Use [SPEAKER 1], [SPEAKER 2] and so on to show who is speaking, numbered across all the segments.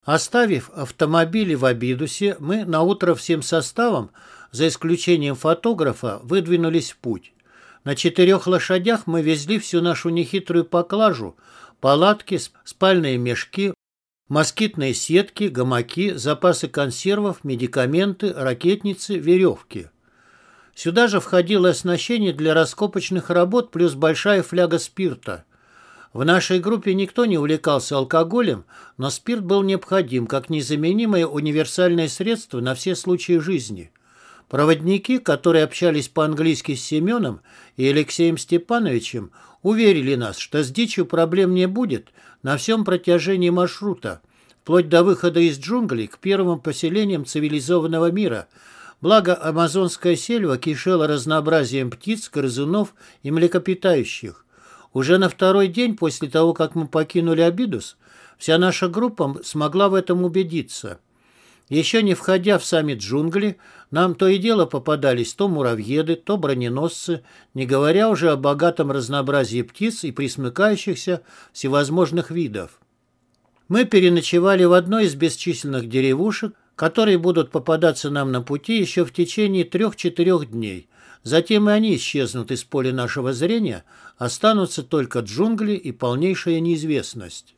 [SPEAKER 1] Оставив автомобили в Абидусе, мы наутро всем составом, за исключением фотографа, выдвинулись в путь. На 4 лошадях мы везли всю нашу нехитрую поклажу: палатки, спальные мешки, москитные сетки, гамаки, запасы консервов, медикаменты, ракетницы, веревки. Сюда же входило оснащение для раскопочных работ плюс большая фляга спирта. В нашей группе никто не увлекался алкоголем, но спирт был необходим как незаменимое универсальное средство на все случаи жизни. Проводники, которые общались по-английски с Семеном и Алексеем Степановичем, уверили нас, что с дичью проблем не будет на всем протяжении маршрута, вплоть до выхода из джунглей к первым поселениям цивилизованного мира. Благо, амазонская сельва кишела разнообразием птиц, грызунов и млекопитающих. Уже на второй день после того, как мы покинули Абидус, вся наша группа смогла в этом убедиться. Еще не входя в сами джунгли, нам то и дело попадались то муравьеды, то броненосцы, не говоря уже о богатом разнообразии птиц и присмыкающихся всевозможных видов. Мы переночевали в одной из бесчисленных деревушек, которые будут попадаться нам на пути еще в течение 3-4 дней. Затем и они исчезнут из поля нашего зрения, останутся только джунгли и полнейшая неизвестность.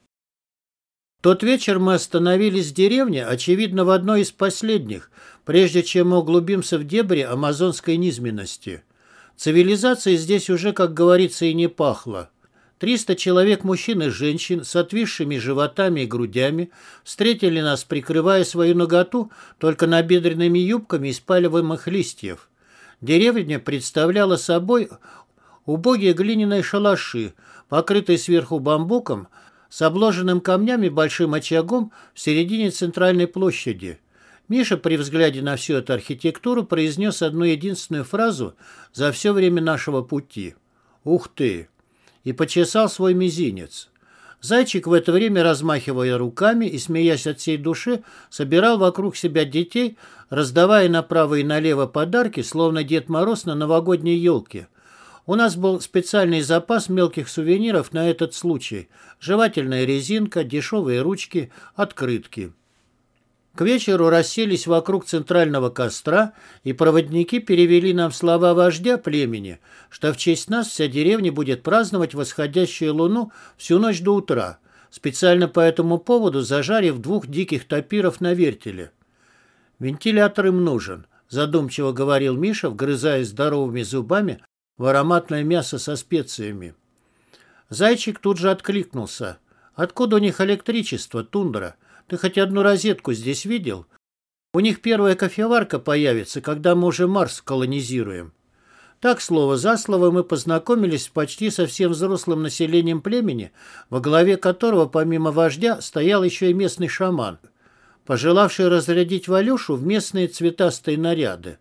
[SPEAKER 1] Тот вечер мы остановились в деревне, очевидно, в одной из последних, прежде чем мы углубимся в дебри амазонской низменности. Цивилизация здесь уже, как говорится, и не пахла. 300 человек мужчин и женщин с отвисшими животами и грудями встретили нас, прикрывая свою наготу только набедренными юбками из пальмовых листьев. Деревня представляла собой убогие глиняные шалаши, покрытые сверху бамбуком, с обложенным камнями большим очагом в середине центральной площади. Миша при взгляде на всю эту архитектуру произнес одну единственную фразу за все время нашего пути: «Ух ты!» и почесал свой мизинец. Зайчик в это время, размахивая руками и смеясь от всей души, собирал вокруг себя детей, раздавая направо и налево подарки, словно Дед Мороз на новогодней елке. У нас был специальный запас мелких сувениров на этот случай: жевательная резинка, дешевые ручки, открытки. К вечеру расселись вокруг центрального костра, и проводники перевели нам слова вождя племени, что в честь нас вся деревня будет праздновать восходящую луну всю ночь до утра, специально по этому поводу зажарив 2 диких тапиров на вертеле. «Вентилятор им нужен», — задумчиво говорил Миша, вгрызаясь здоровыми зубами в ароматное мясо со специями. Зайчик тут же откликнулся: «Откуда у них электричество, Тундра? Ты хоть одну розетку здесь видел? У них первая кофеварка появится, когда мы уже Марс колонизируем». Так, слово за слово, мы познакомились почти со всем взрослым населением племени, во главе которого, помимо вождя, стоял еще и местный шаман, пожелавший разрядить Валюшу в местные цветастые наряды.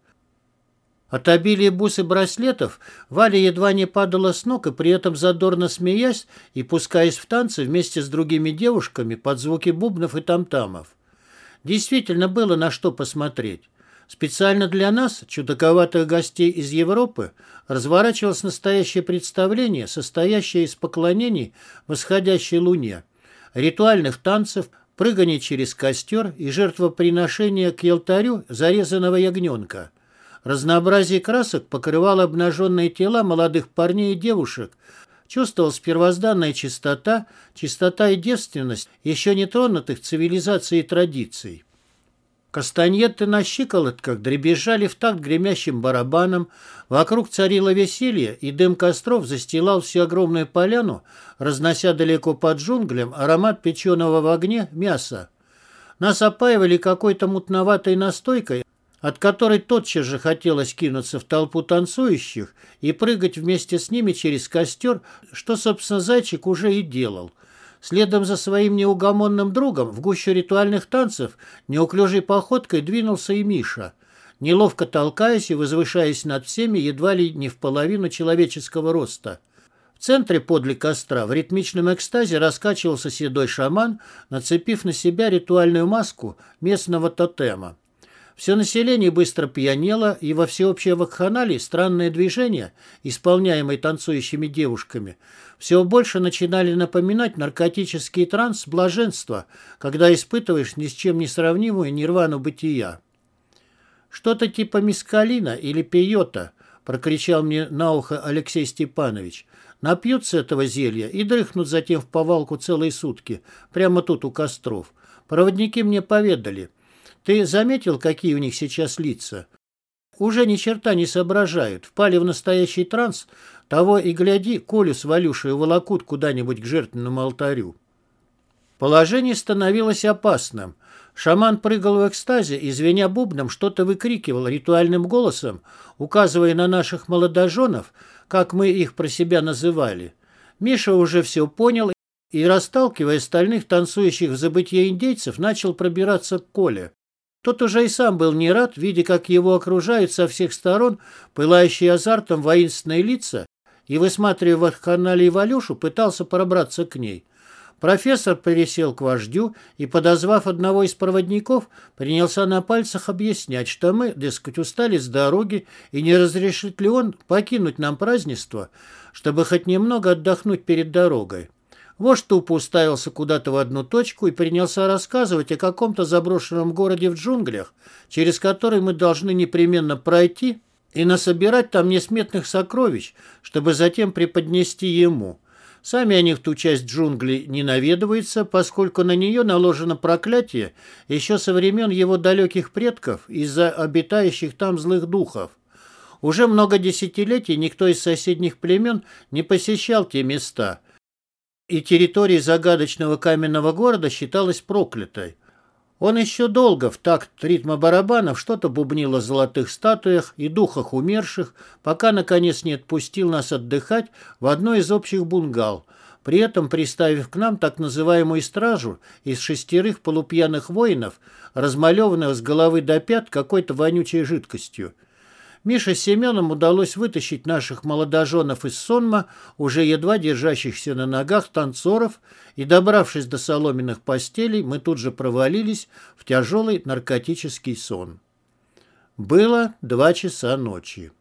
[SPEAKER 1] От обилия бус и браслетов Валя едва не падала с ног, и при этом задорно смеясь и пускаясь в танцы вместе с другими девушками под звуки бубнов и тамтамов. Действительно было на что посмотреть. Специально для нас, чудаковатых гостей из Европы, разворачивалось настоящее представление, состоящее из поклонений восходящей луне, ритуальных танцев, прыгания через костер и жертвоприношения к алтарю зарезанного ягненка. Разнообразие красок покрывало обнаженные тела молодых парней и девушек. Чувствовалась первозданная чистота и девственность еще не тронутых цивилизацией и традиций. Кастаньеты на щиколотках дребезжали в такт гремящим барабаном, вокруг царило веселье, и дым костров застилал всю огромную поляну, разнося далеко под джунглям аромат печеного в огне мяса. Нас опаивали какой-то мутноватой настойкой, от которой тотчас же хотелось кинуться в толпу танцующих и прыгать вместе с ними через костер, что, собственно, Зайчик уже и делал. Следом за своим неугомонным другом в гущу ритуальных танцев неуклюжей походкой двинулся и Миша, неловко толкаясь и возвышаясь над всеми едва ли не в половину человеческого роста. В центре подле костра в ритмичном экстазе раскачивался седой шаман, нацепив на себя ритуальную маску местного тотема. Все население быстро пьянело, и во всеобщей вакханалии странные движения, исполняемые танцующими девушками, все больше начинали напоминать наркотический транс блаженства, когда испытываешь ни с чем не сравнимую нирвану бытия. «Что-то типа мескалина или пейота», — прокричал мне на ухо Алексей Степанович. «Напьются этого зелья и дрыхнут затем в повалку целые сутки, прямо тут у костров. Проводники мне поведали. Ты заметил, какие у них сейчас лица? Уже ни черта не соображают, впали в настоящий транс, того и гляди, Колю с Валюшей уволокут куда-нибудь к жертвенному алтарю». Положение становилось опасным. Шаман прыгал в экстазе и, звеня бубном, что-то выкрикивал ритуальным голосом, указывая на наших молодоженов, как мы их про себя называли. Миша уже все понял и, расталкивая остальных танцующих в забытье индейцев, начал пробираться к Коле. Тот уже и сам был не рад, видя, как его окружают со всех сторон пылающие азартом воинственные лица, и, высматривая в вакханалии Валюшу, пытался пробраться к ней. Профессор пересел к вождю и, подозвав одного из проводников, принялся на пальцах объяснять, что мы, дескать, устали с дороги, и не разрешит ли он покинуть нам празднество, чтобы хоть немного отдохнуть перед дорогой. Вождь тупо уставился куда-то в одну точку и принялся рассказывать о каком-то заброшенном городе в джунглях, через который мы должны непременно пройти и насобирать там несметных сокровищ, чтобы затем преподнести ему. Сами они в ту часть джунглей не наведываются, поскольку на нее наложено проклятие еще со времен его далеких предков из-за обитающих там злых духов. Уже много десятилетий никто из соседних племен не посещал те места, и территория загадочного каменного города считалась проклятой. Он еще долго в такт ритма барабанов что-то бубнил о золотых статуях и духах умерших, пока, наконец, не отпустил нас отдыхать в одно из общих бунгал, при этом приставив к нам так называемую стражу из 6 полупьяных воинов, размалеванных с головы до пят какой-то вонючей жидкостью. Мише с Семеном удалось вытащить наших молодоженов из сонма, уже едва держащихся на ногах танцоров, и, добравшись до соломенных постелей, мы тут же провалились в тяжелый наркотический сон. Было 2 часа ночи.